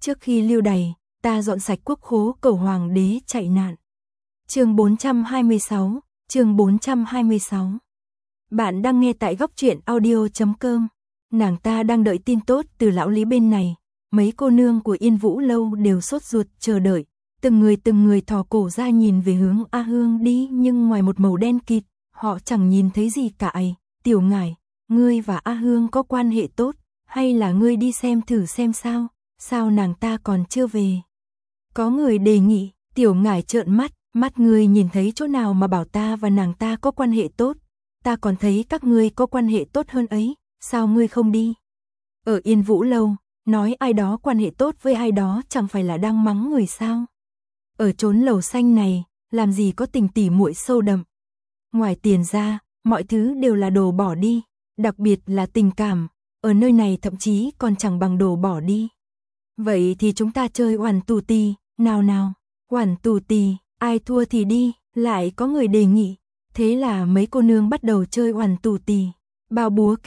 Trước khi lưu đày, ta dọn sạch quốc khố cầu hoàng đế chạy nạn. Chương 426, chương 426. Bạn đang nghe tại góc truyện audio.com. Nàng ta đang đợi tin tốt từ lão Lý bên này. Mấy cô nương của Yên Vũ lâu đều sốt ruột chờ đợi. Từng người thò cổ ra nhìn về hướng A Hương đi, nhưng ngoài một màu đen kịt, họ chẳng nhìn thấy gì cả. Ấy, Tiểu Ngải, ngươi và A Hương có quan hệ tốt, hay là ngươi đi xem thử xem sao? Sao nàng ta còn chưa về? Có người đề nghị. Tiểu Ngải trợn mắt ngươi nhìn thấy chỗ nào mà bảo ta và nàng ta có quan hệ tốt? Ta còn thấy các ngươi có quan hệ tốt hơn ấy, sao ngươi không đi? Ở Yên Vũ lâu, nói ai đó quan hệ tốt với ai đó chẳng phải là đang mắng người sao? Ở chốn lầu xanh này, làm gì có tình tỉ muội sâu đậm. Ngoài tiền ra, mọi thứ đều là đồ bỏ đi, đặc biệt là tình cảm, ở nơi này thậm chí còn chẳng bằng đồ bỏ đi. Vậy thì chúng ta chơi oằn tù tì, nào, oằn tù tì, ai thua thì đi, lại có người đề nghị. Thế là mấy cô nương bắt đầu chơi oằn tù tì, bao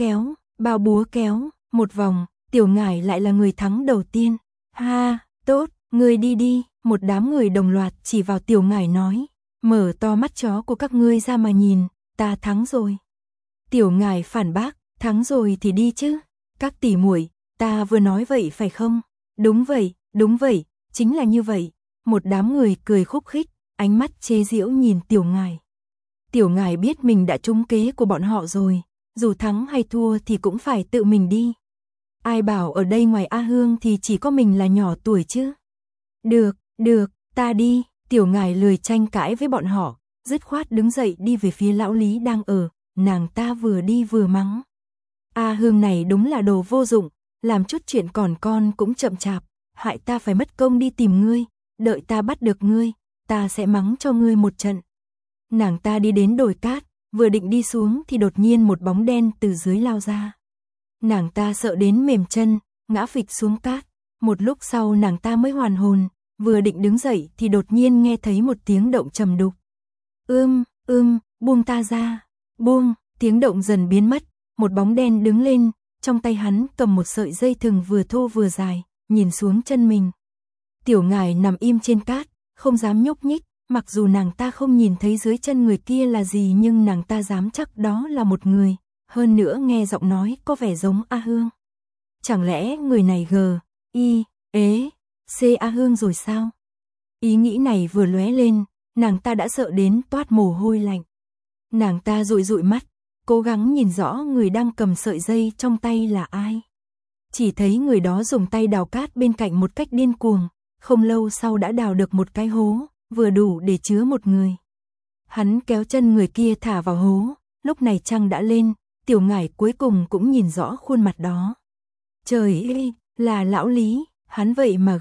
búa kéo, một vòng, Tiểu Ngải lại là người thắng đầu tiên. Ha, tốt, ngươi đi, một đám người đồng loạt chỉ vào Tiểu Ngải nói, mở to mắt chó của các ngươi ra mà nhìn, ta thắng rồi. Tiểu Ngải phản bác, thắng rồi thì đi chứ, các tỷ muội, ta vừa nói vậy phải không? Đúng vậy, chính là như vậy. Một đám người cười khúc khích, ánh mắt chế giễu nhìn Tiểu Ngải. Tiểu Ngải biết mình đã trúng kế của bọn họ rồi, dù thắng hay thua thì cũng phải tự mình đi. Ai bảo ở đây ngoài A Hương thì chỉ có mình là nhỏ tuổi chứ. Được, ta đi. Tiểu Ngải lười tranh cãi với bọn họ, dứt khoát đứng dậy đi về phía lão Lý đang ở. Nàng ta vừa đi vừa mắng. A Hương này đúng là đồ vô dụng, làm chút chuyện còn con cũng chậm chạp, hại ta phải mất công đi tìm ngươi, đợi ta bắt được ngươi, ta sẽ mắng cho ngươi một trận. Nàng ta đi đến đồi cát, vừa định đi xuống thì đột nhiên một bóng đen từ dưới lao ra. Nàng ta sợ đến mềm chân, ngã phịch xuống cát, một lúc sau nàng ta mới hoàn hồn, vừa định đứng dậy thì đột nhiên nghe thấy một tiếng động trầm đục. Buông ta ra, buông, tiếng động dần biến mất, một bóng đen đứng lên, trong tay hắn cầm một sợi dây thừng vừa thô vừa dài, nhìn xuống chân mình. Tiểu Ngải nằm im trên cát, không dám nhúc nhích, mặc dù nàng ta không nhìn thấy dưới chân người kia là gì nhưng nàng ta dám chắc đó là một người, hơn nữa nghe giọng nói có vẻ giống A Hương. Chẳng lẽ người này C A Hương rồi sao? Ý nghĩ này vừa lóe lên, nàng ta đã sợ đến toát mồ hôi lạnh. Nàng ta dụi mắt, cố gắng nhìn rõ người đang cầm sợi dây trong tay là ai. Chỉ thấy người đó dùng tay đào cát bên cạnh một cách điên cuồng, không lâu sau đã đào được một cái hố, vừa đủ để chứa một người. Hắn kéo chân người kia thả vào hố, lúc này trăng đã lên, Tiểu Ngải cuối cùng cũng nhìn rõ khuôn mặt đó. Trời ơi, là lão Lý, hắn vậy mà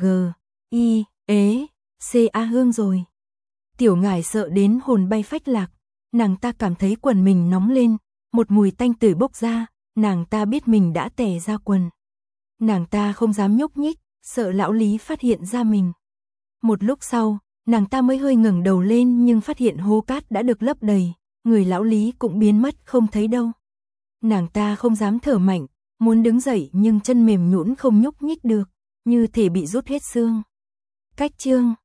C A Hương rồi. Tiểu Ngải sợ đến hồn bay phách lạc, nàng ta cảm thấy quần mình nóng lên, một mùi tanh tưởi bốc ra, nàng ta biết mình đã tè ra quần. Nàng ta không dám nhúc nhích, sợ lão Lý phát hiện ra mình. Một lúc sau, nàng ta mới hơi ngẩng đầu lên nhưng phát hiện hố cát đã được lấp đầy, người lão Lý cũng biến mất không thấy đâu. Nàng ta không dám thở mạnh, muốn đứng dậy nhưng chân mềm nhũn không nhúc nhích được, như thể bị rút hết xương. Cách chương